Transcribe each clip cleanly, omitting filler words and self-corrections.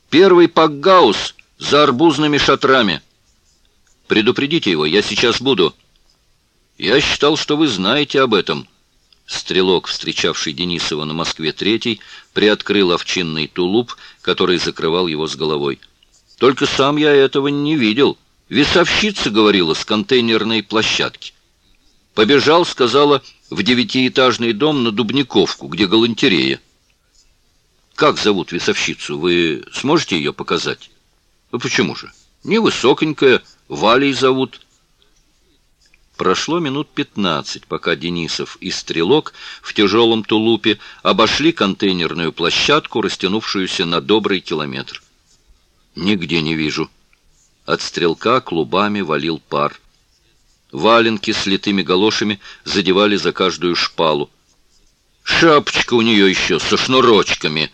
Первый пакгаус за арбузными шатрами. Предупредите его, я сейчас буду. Я считал, что вы знаете об этом. Стрелок, встречавший Денисова на Москве-3, приоткрыл овчинный тулуп, который закрывал его с головой. Только сам я этого не видел. Весовщица говорила с контейнерной площадки. Побежал, сказала, в 9-этажный дом на Дубниковку, где галантерея. Как зовут весовщицу? Вы сможете ее показать? Ну почему же? Невысоконькая, Валей зовут. Прошло минут 15, пока Денисов и Стрелок в тяжелом тулупе обошли контейнерную площадку, растянувшуюся на добрый километр. Нигде не вижу. От Стрелка клубами валил пар. Валенки с литыми галошами задевали за каждую шпалу. Шапочка у нее еще со шнурочками.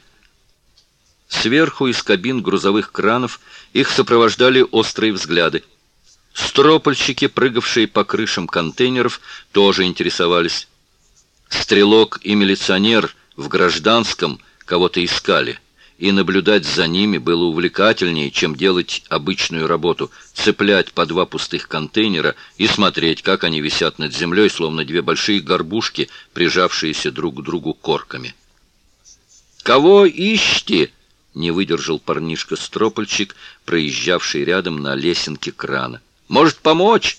Сверху из кабин грузовых кранов их сопровождали острые взгляды. Стропольщики, прыгавшие по крышам контейнеров, тоже интересовались. Стрелок и милиционер в гражданском кого-то искали, и наблюдать за ними было увлекательнее, чем делать обычную работу, цеплять по 2 пустых контейнера и смотреть, как они висят над землей, словно 2 большие горбушки, прижавшиеся друг к другу корками. «Кого ищете?» — не выдержал парнишка-стропольщик, проезжавший рядом на лесенке крана. «Может, помочь?»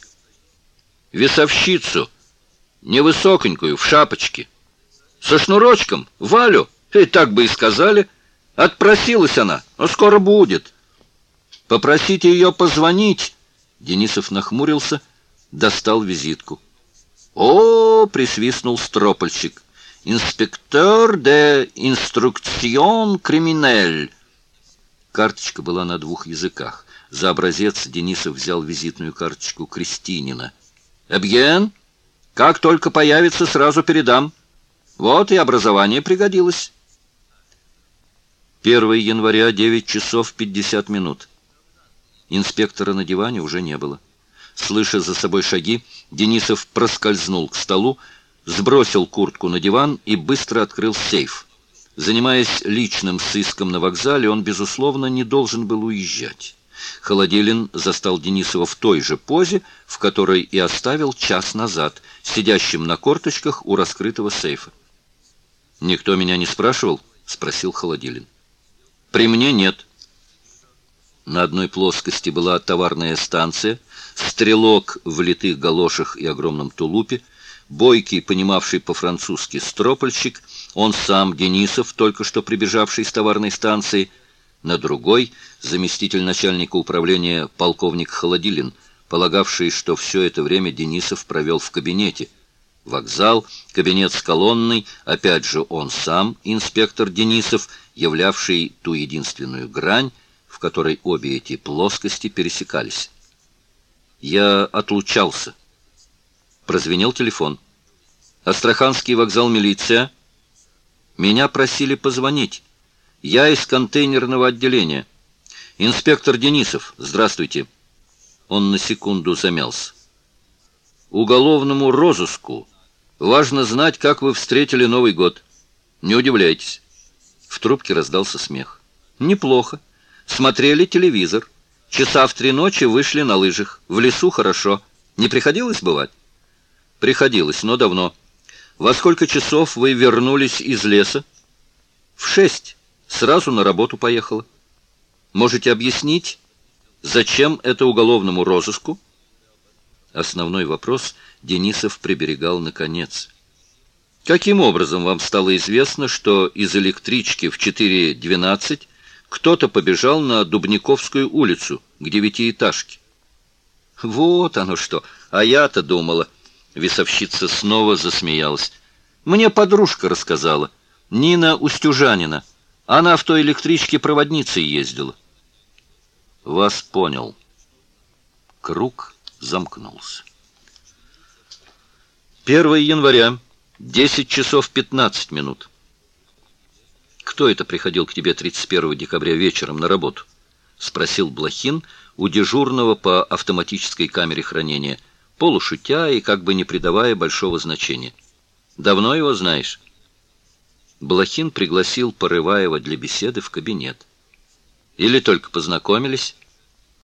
«Весовщицу, невысоконькую, в шапочке. Со шнурочком, Валю, и так бы и сказали. Отпросилась она, но скоро будет. Попросите ее позвонить». Денисов нахмурился, достал визитку. «О!» — присвистнул стропольщик. «Инспектор де инструкцион криминель». Карточка была на 2 языках. За образец Денисов взял визитную карточку Крестинина. «Эбьен, как только появится, сразу передам. Вот и образование пригодилось». 1 января, 9 часов 50 минут. Инспектора на диване уже не было. Слыша за собой шаги, Денисов проскользнул к столу, сбросил куртку на диван и быстро открыл сейф. Занимаясь личным сыском на вокзале, он, безусловно, не должен был уезжать. Холодилин застал Денисова в той же позе, в которой и оставил час назад, сидящим на корточках у раскрытого сейфа. «Никто меня не спрашивал?» — спросил Холодилин. «При мне нет». На одной плоскости была товарная станция, Стрелок в литых галошах и огромном тулупе, бойкий, понимавший по-французски стропольщик, он сам, Денисов, только что прибежавший с товарной станции, на другой — заместитель начальника управления полковник Холодилин, полагавший, что все это время Денисов провел в кабинете. Вокзал, кабинет с колонной, опять же он сам, инспектор Денисов, являвший ту единственную грань, в которой обе эти плоскости пересекались. Я отлучался. Прозвенел телефон. «Астраханский вокзал, милиция. Меня просили позвонить. Я из контейнерного отделения. Инспектор Денисов, здравствуйте». Он на секунду замялся. «Уголовному розыску важно знать, как вы встретили Новый год. Не удивляйтесь». В трубке раздался смех. «Неплохо. Смотрели телевизор. Часа в 3 ночи вышли на лыжах. В лесу хорошо. Не приходилось бывать?» «Приходилось, но давно. Во сколько часов вы вернулись из леса?» «В 6. Сразу на работу поехала». «Можете объяснить, зачем это уголовному розыску?» Основной вопрос Денисов приберегал наконец. «Каким образом вам стало известно, что из электрички в 4:12 кто-то побежал на Дубниковскую улицу к 9-этажке?» «Вот оно что! А я-то думала...» Весовщица снова засмеялась. «Мне подружка рассказала. Нина Устюжанина. Она в той электричке проводницей ездила». «Вас понял». Круг замкнулся. 1 января, 10 часов 15 минут. «Кто это приходил к тебе 31 декабря вечером на работу?» — спросил Блохин у дежурного по автоматической камере хранения, полушутя и как бы не придавая большого значения. «Давно его знаешь?» Блохин пригласил Порываева для беседы в кабинет. Или только познакомились?